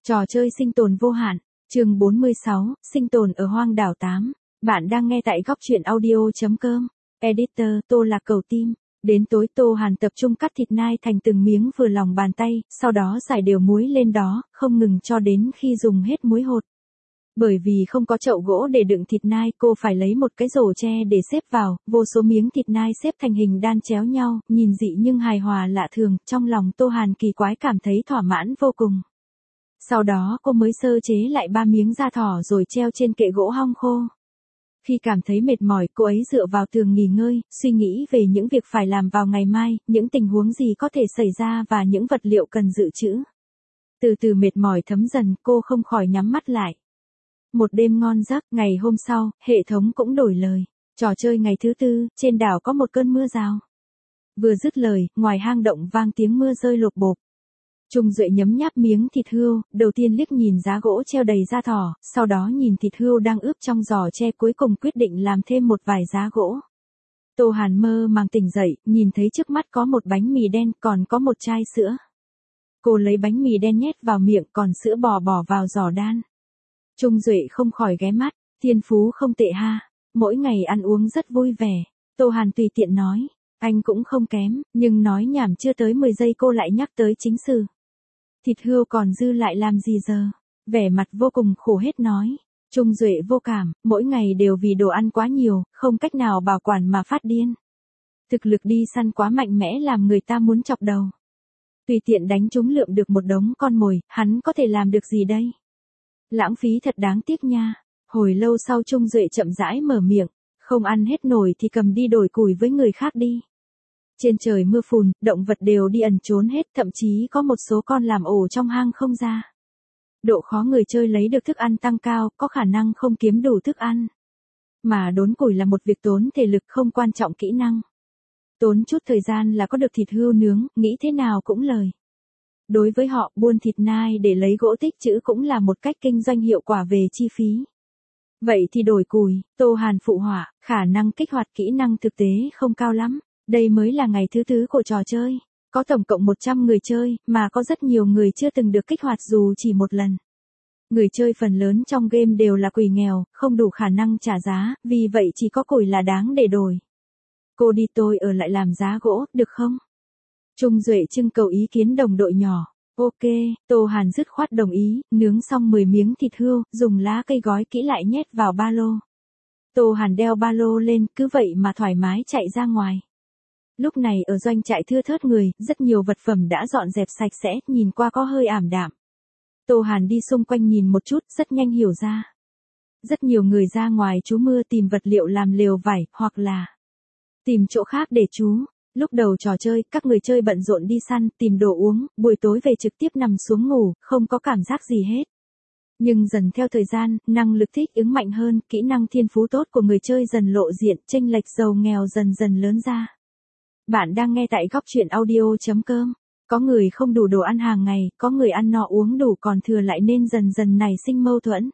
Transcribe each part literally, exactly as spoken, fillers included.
Trò chơi sinh tồn vô hạn, chương bốn mươi sáu, sinh tồn ở hoang đảo tám. Bạn đang nghe tại góc truyện audio chấm com. Editor, Tô Lạc Cầu Tim. Đến tối Tô Hàn tập trung cắt thịt nai thành từng miếng vừa lòng bàn tay, sau đó rải đều muối lên đó, không ngừng cho đến khi dùng hết muối hột. Bởi vì không có chậu gỗ để đựng thịt nai, cô phải lấy một cái rổ tre để xếp vào, vô số miếng thịt nai xếp thành hình đan chéo nhau, nhìn dị nhưng hài hòa lạ thường, trong lòng Tô Hàn kỳ quái cảm thấy thỏa mãn vô cùng. Sau đó cô mới sơ chế lại ba miếng da thỏ rồi treo trên kệ gỗ hong khô. Khi cảm thấy mệt mỏi, cô ấy dựa vào tường nghỉ ngơi, suy nghĩ về những việc phải làm vào ngày mai, những tình huống gì có thể xảy ra và những vật liệu cần dự trữ. Từ từ mệt mỏi thấm dần, cô không khỏi nhắm mắt lại. Một đêm ngon giấc, ngày hôm sau, hệ thống cũng đổi lời. Trò chơi ngày thứ tư, trên đảo có một cơn mưa rào. Vừa dứt lời, ngoài hang động vang tiếng mưa rơi lộp bộp. Trung Duệ nhấm nháp miếng thịt hươu, đầu tiên liếc nhìn giá gỗ treo đầy da thỏ, sau đó nhìn thịt hươu đang ướp trong giò tre, cuối cùng quyết định làm thêm một vài giá gỗ. Tô Hàn mơ màng tỉnh dậy, nhìn thấy trước mắt có một bánh mì đen, còn có một chai sữa. Cô lấy bánh mì đen nhét vào miệng, còn sữa bò bỏ vào giò đan. Trung Duệ không khỏi ghé mắt, thiên phú không tệ ha, mỗi ngày ăn uống rất vui vẻ. Tô Hàn tùy tiện nói, anh cũng không kém, nhưng nói nhảm chưa tới mười giây cô lại nhắc tới chính sự. Thịt hươu còn dư lại làm gì giờ? Vẻ mặt vô cùng khổ hết nói. Trung Duệ vô cảm, mỗi ngày đều vì đồ ăn quá nhiều, không cách nào bảo quản mà phát điên. Thực lực đi săn quá mạnh mẽ làm người ta muốn chọc đầu. Tùy tiện đánh trúng lượm được một đống con mồi, hắn có thể làm được gì đây? Lãng phí thật đáng tiếc nha. Hồi lâu sau Trung Duệ chậm rãi mở miệng, không ăn hết nổi thì cầm đi đổi củi với người khác đi. Trên trời mưa phùn, động vật đều đi ẩn trốn hết, thậm chí có một số con làm ổ trong hang không ra. Độ khó người chơi lấy được thức ăn tăng cao, có khả năng không kiếm đủ thức ăn. Mà đốn củi là một việc tốn thể lực, không quan trọng kỹ năng. Tốn chút thời gian là có được thịt hươu nướng, nghĩ thế nào cũng lời. Đối với họ, buôn thịt nai để lấy gỗ tích trữ cũng là một cách kinh doanh hiệu quả về chi phí. Vậy thì đổi củi, Tô Hàn phụ họa, khả năng kích hoạt kỹ năng thực tế không cao lắm. Đây mới là ngày thứ tư của trò chơi. Có tổng cộng một trăm người chơi, mà có rất nhiều người chưa từng được kích hoạt dù chỉ một lần. Người chơi phần lớn trong game đều là quỷ nghèo, không đủ khả năng trả giá, vì vậy chỉ có củi là đáng để đổi. Cô đi tôi ở lại làm giá gỗ, được không? Trung Duệ trưng cầu ý kiến đồng đội nhỏ. Ok, Tô Hàn dứt khoát đồng ý, nướng xong mười miếng thịt hươu, dùng lá cây gói kỹ lại nhét vào ba lô. Tô Hàn đeo ba lô lên, cứ vậy mà thoải mái chạy ra ngoài. Lúc này ở doanh trại thưa thớt người, rất nhiều vật phẩm đã dọn dẹp sạch sẽ, nhìn qua có hơi ảm đạm. Tô Hàn đi xung quanh nhìn một chút, rất nhanh hiểu ra. Rất nhiều người ra ngoài trú mưa tìm vật liệu làm lều vải, hoặc là tìm chỗ khác để trú. Lúc đầu trò chơi, các người chơi bận rộn đi săn, tìm đồ uống, buổi tối về trực tiếp nằm xuống ngủ, không có cảm giác gì hết. Nhưng dần theo thời gian, năng lực thích ứng mạnh hơn, kỹ năng thiên phú tốt của người chơi dần lộ diện, chênh lệch giàu nghèo dần dần lớn ra. Bạn đang nghe tại góc truyện audio chấm com. Có người không đủ đồ ăn hàng ngày, có người ăn no uống đủ còn thừa lại nên dần dần nảy sinh mâu thuẫn.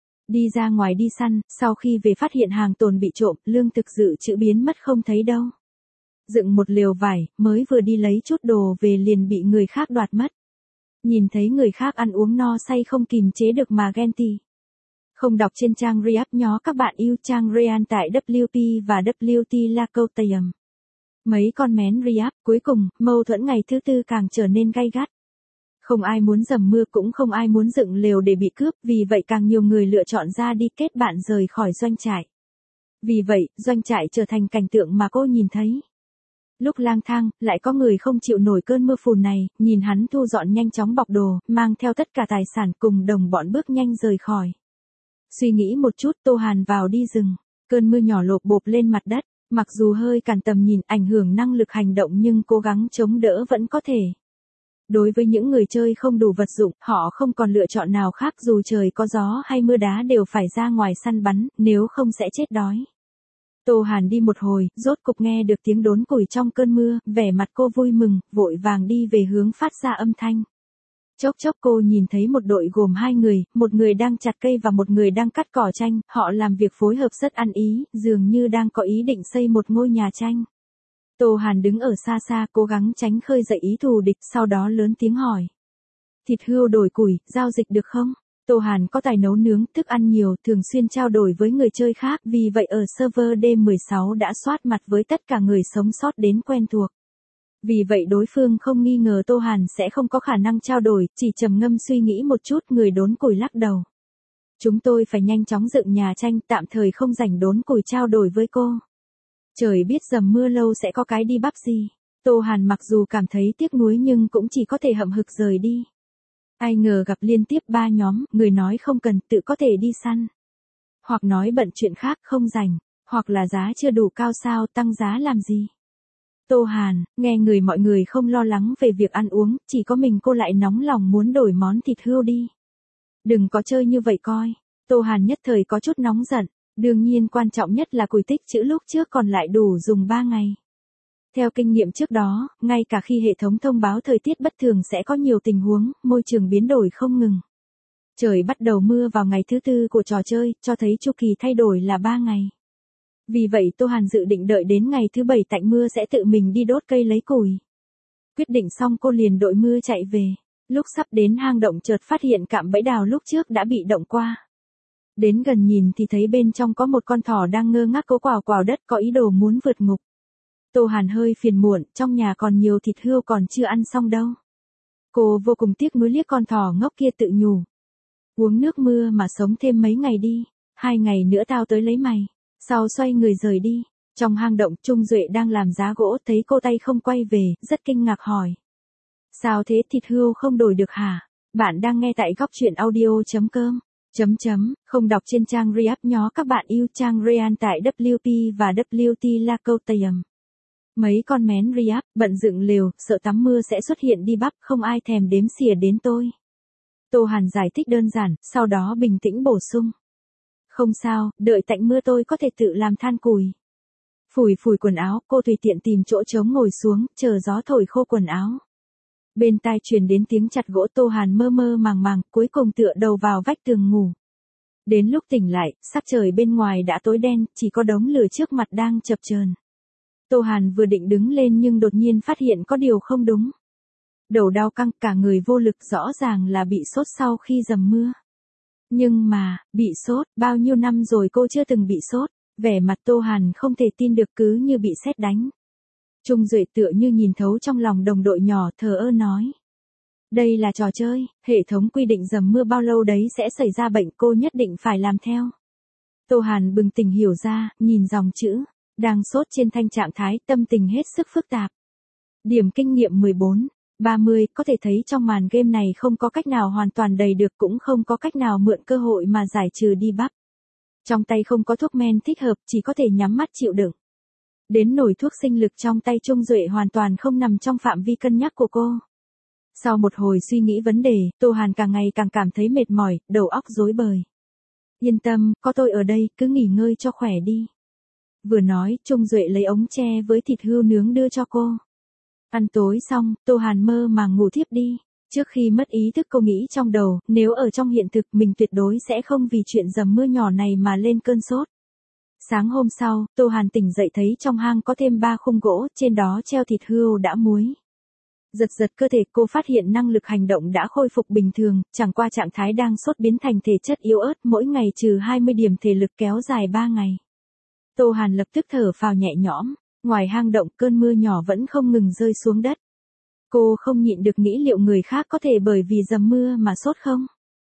Đi ra ngoài đi săn, sau khi về phát hiện hàng tồn bị trộm, lương thực dự trữ biến mất không thấy đâu. Dựng một lều vải, mới vừa đi lấy chút đồ về liền bị người khác đoạt mất. Nhìn thấy người khác ăn uống no say không kìm chế được mà ghen tị. Không đọc trên trang React nhó các bạn yêu trang Real tại W P và W T Lacotium. Mấy con mén React, cuối cùng, mâu thuẫn ngày thứ tư càng trở nên gay gắt. Không ai muốn dầm mưa cũng không ai muốn dựng lều để bị cướp, vì vậy càng nhiều người lựa chọn ra đi kết bạn rời khỏi doanh trại. Vì vậy, doanh trại trở thành cảnh tượng mà cô nhìn thấy. Lúc lang thang, lại có người không chịu nổi cơn mưa phùn này, nhìn hắn thu dọn nhanh chóng bọc đồ, mang theo tất cả tài sản cùng đồng bọn bước nhanh rời khỏi. Suy nghĩ một chút, Tô Hàn vào đi rừng, cơn mưa nhỏ lộp bộp lên mặt đất, mặc dù hơi cản tầm nhìn, ảnh hưởng năng lực hành động nhưng cố gắng chống đỡ vẫn có thể. Đối với những người chơi không đủ vật dụng, họ không còn lựa chọn nào khác dù trời có gió hay mưa đá đều phải ra ngoài săn bắn, nếu không sẽ chết đói. Tô Hàn đi một hồi, rốt cục nghe được tiếng đốn củi trong cơn mưa, vẻ mặt cô vui mừng, vội vàng đi về hướng phát ra âm thanh. Chốc chốc cô nhìn thấy một đội gồm hai người, một người đang chặt cây và một người đang cắt cỏ tranh, họ làm việc phối hợp rất ăn ý, dường như đang có ý định xây một ngôi nhà tranh. Tô Hàn đứng ở xa xa cố gắng tránh khơi dậy ý thù địch, sau đó lớn tiếng hỏi. Thịt hươu đổi củi, giao dịch được không? Tô Hàn có tài nấu nướng, thức ăn nhiều, thường xuyên trao đổi với người chơi khác, vì vậy ở server D mười sáu đã soát mặt với tất cả người sống sót đến quen thuộc. Vì vậy đối phương không nghi ngờ Tô Hàn sẽ không có khả năng trao đổi, chỉ trầm ngâm suy nghĩ một chút, người đốn củi lắc đầu. Chúng tôi phải nhanh chóng dựng nhà tranh, tạm thời không rảnh đốn củi trao đổi với cô. Trời biết dầm mưa lâu sẽ có cái đi bắp gì. Tô Hàn mặc dù cảm thấy tiếc nuối nhưng cũng chỉ có thể hậm hực rời đi. Ai ngờ gặp liên tiếp ba nhóm, người nói không cần, tự có thể đi săn. Hoặc nói bận chuyện khác không rảnh, hoặc là giá chưa đủ cao sao, tăng giá làm gì. Tô Hàn, nghe người mọi người không lo lắng về việc ăn uống, chỉ có mình cô lại nóng lòng muốn đổi món thịt hươu đi. Đừng có chơi như vậy coi. Tô Hàn nhất thời có chút nóng giận, đương nhiên quan trọng nhất là củi tích trữ lúc trước còn lại đủ dùng ba ngày. Theo kinh nghiệm trước đó, ngay cả khi hệ thống thông báo thời tiết bất thường sẽ có nhiều tình huống, môi trường biến đổi không ngừng. Trời bắt đầu mưa vào ngày thứ tư của trò chơi, cho thấy chu kỳ thay đổi là ba ngày. Vì vậy Tô Hàn dự định đợi đến ngày thứ bảy tạnh mưa sẽ tự mình đi đốt cây lấy củi. Quyết định xong cô liền đội mưa chạy về. Lúc sắp đến hang động chợt phát hiện cạm bẫy đào lúc trước đã bị động qua. Đến gần nhìn thì thấy bên trong có một con thỏ đang ngơ ngác cố quào quào đất có ý đồ muốn vượt ngục. Tô Hàn hơi phiền muộn, trong nhà còn nhiều thịt hươu còn chưa ăn xong đâu. Cô vô cùng tiếc nuối liếc con thỏ ngốc kia tự nhủ. Uống nước mưa mà sống thêm mấy ngày đi, hai ngày nữa tao tới lấy mày. Sau xoay người rời đi, trong hang động Trung Duệ đang làm giá gỗ thấy cô tay không quay về, rất kinh ngạc hỏi. Sao thế, thịt hươu không đổi được hả? Bạn đang nghe tại góc truyện audio.com. Chấm chấm, không đọc trên trang React nhó các bạn yêu trang Real tại W P và W T Lacotayum. Mấy con mén React, bận dựng lều, sợ tắm mưa sẽ xuất hiện đi bắp, không ai thèm đếm xỉa đến tôi. Tô Hàn giải thích đơn giản, sau đó bình tĩnh bổ sung. Không sao, đợi tạnh mưa tôi có thể tự làm than củi. Phủi phủi quần áo, cô tùy tiện tìm chỗ trống ngồi xuống, chờ gió thổi khô quần áo. Bên tai truyền đến tiếng chặt gỗ. Tô Hàn mơ mơ màng màng, cuối cùng tựa đầu vào vách tường ngủ. Đến lúc tỉnh lại, sắc trời bên ngoài đã tối đen, chỉ có đống lửa trước mặt đang chập chờn. Tô Hàn vừa định đứng lên nhưng đột nhiên phát hiện có điều không đúng. Đầu đau căng, cả người vô lực, rõ ràng là bị sốt sau khi dầm mưa. Nhưng mà, bị sốt, bao nhiêu năm rồi cô chưa từng bị sốt, vẻ mặt Tô Hàn không thể tin được, cứ như bị sét đánh. Trung Duệ tựa như nhìn thấu trong lòng đồng đội nhỏ, thờ ơ nói. Đây là trò chơi, hệ thống quy định dầm mưa bao lâu đấy sẽ xảy ra bệnh, cô nhất định phải làm theo. Tô Hàn bừng tỉnh hiểu ra, nhìn dòng chữ, đang sốt trên thanh trạng thái, tâm tình hết sức phức tạp. Điểm kinh nghiệm mười bốn. ba mươi, có thể thấy trong màn game này không có cách nào hoàn toàn đầy được, cũng không có cách nào mượn cơ hội mà giải trừ đi bắp. Trong tay không có thuốc men thích hợp, chỉ có thể nhắm mắt chịu đựng. Đến nổi thuốc sinh lực trong tay Trung Duệ hoàn toàn không nằm trong phạm vi cân nhắc của cô. Sau một hồi suy nghĩ vấn đề, Tô Hàn càng ngày càng cảm thấy mệt mỏi, đầu óc rối bời. Yên tâm, có tôi ở đây, cứ nghỉ ngơi cho khỏe đi. Vừa nói, Trung Duệ lấy ống tre với thịt hươu nướng đưa cho cô. Ăn tối xong, Tô Hàn mơ màng ngủ thiếp đi. Trước khi mất ý thức cô nghĩ trong đầu, nếu ở trong hiện thực mình tuyệt đối sẽ không vì chuyện dầm mưa nhỏ này mà lên cơn sốt. Sáng hôm sau, Tô Hàn tỉnh dậy thấy trong hang có thêm ba khung gỗ, trên đó treo thịt hươu đã muối. Giật giật cơ thể, cô phát hiện năng lực hành động đã khôi phục bình thường, chẳng qua trạng thái đang sốt biến thành thể chất yếu ớt, mỗi ngày trừ hai mươi điểm thể lực kéo dài ba ngày. Tô Hàn lập tức thở phào nhẹ nhõm, ngoài hang động cơn mưa nhỏ vẫn không ngừng rơi xuống đất. Cô không nhịn được nghĩ liệu người khác có thể bởi vì dầm mưa mà sốt không?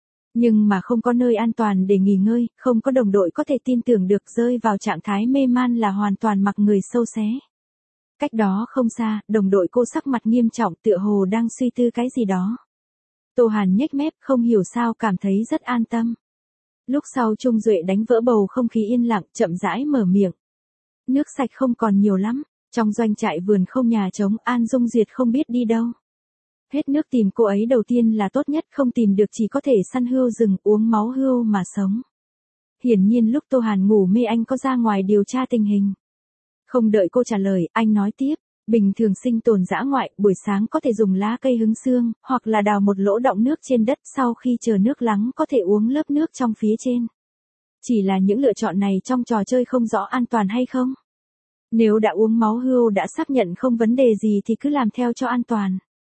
Nhưng mà không có nơi an toàn để nghỉ ngơi, không có đồng đội có thể tin tưởng được, rơi vào trạng thái mê man là hoàn toàn mặc người sâu xé. Cách đó không xa, đồng đội cô sắc mặt nghiêm trọng tựa hồ đang suy tư cái gì đó. Tô Hàn nhếch mép không hiểu sao cảm thấy rất an tâm. Lúc sau Trung Duệ đánh vỡ bầu không khí yên lặng, chậm rãi mở miệng. Nước sạch không còn nhiều lắm, trong doanh trại vườn không nhà trống, An Dung Diệt không biết đi đâu. Hết nước tìm cô ấy đầu tiên là tốt nhất, không tìm được chỉ có thể săn hươu rừng, uống máu hươu mà sống. Hiển nhiên lúc Tô Hàn ngủ mê anh có ra ngoài điều tra tình hình. Không đợi cô trả lời, anh nói tiếp, bình thường sinh tồn dã ngoại, buổi sáng có thể dùng lá cây hứng xương, hoặc là đào một lỗ đọng nước trên đất, sau khi chờ nước lắng có thể uống lớp nước trong phía trên. Chỉ là những lựa chọn này trong trò chơi không rõ an toàn hay không. Nếu đã uống máu hươu đã xác nhận không vấn đề gì thì cứ làm theo cho an toàn.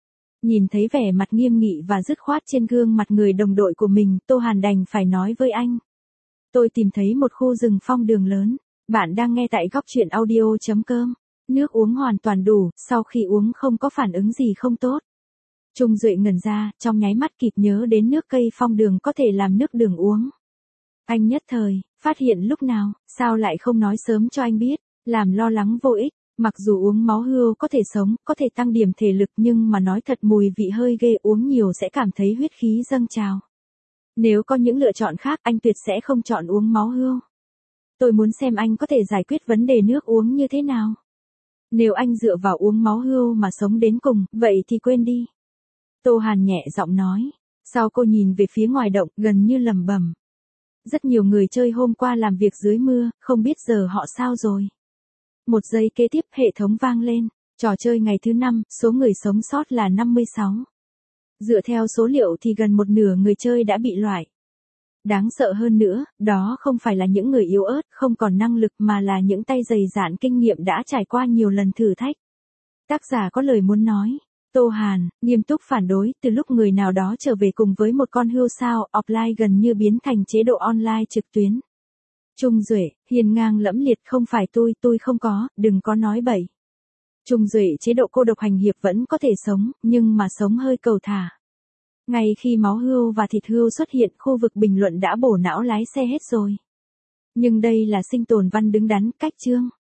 Nhìn thấy vẻ mặt nghiêm nghị và dứt khoát trên gương mặt người đồng đội của mình, Tô Hàn đành phải nói với anh. Tôi tìm thấy một khu rừng phong đường lớn. Bạn đang nghe tại góc chuyện audio chấm com. Nước uống hoàn toàn đủ, sau khi uống không có phản ứng gì không tốt. Trung Duệ ngẩn ra, trong nháy mắt kịp nhớ đến nước cây phong đường có thể làm nước đường uống. Anh nhất thời, phát hiện lúc nào, sao lại không nói sớm cho anh biết, làm lo lắng vô ích. Mặc dù uống máu hươu có thể sống, có thể tăng điểm thể lực nhưng mà nói thật mùi vị hơi ghê, uống nhiều sẽ cảm thấy huyết khí dâng trào. Nếu có những lựa chọn khác anh tuyệt sẽ không chọn uống máu hươu. Tôi muốn xem anh có thể giải quyết vấn đề nước uống như thế nào. Nếu anh dựa vào uống máu hươu mà sống đến cùng, vậy thì quên đi. Tô Hàn nhẹ giọng nói. Sau cô nhìn về phía ngoài động, gần như lẩm bẩm. Rất nhiều người chơi hôm qua làm việc dưới mưa, không biết giờ họ sao rồi. Một giây kế tiếp hệ thống vang lên. Trò chơi ngày thứ năm, số người sống sót là năm mươi sáu. Dựa theo số liệu thì gần một nửa người chơi đã bị loại. Đáng sợ hơn nữa, đó không phải là những người yếu ớt, không còn năng lực mà là những tay dày dạn kinh nghiệm đã trải qua nhiều lần thử thách. Tác giả có lời muốn nói. Tô Hàn, nghiêm túc phản đối, từ lúc người nào đó trở về cùng với một con hươu sao, offline gần như biến thành chế độ online trực tuyến. Trung Duệ, hiên ngang lẫm liệt, không phải tôi, tôi không có, đừng có nói bậy. Trung Duệ, chế độ cô độc hành hiệp vẫn có thể sống, nhưng mà sống hơi cầu thả. Ngay khi máu hươu và thịt hươu xuất hiện, khu vực bình luận đã bổ não lái xe hết rồi. Nhưng đây là sinh tồn văn đứng đắn, cách chương.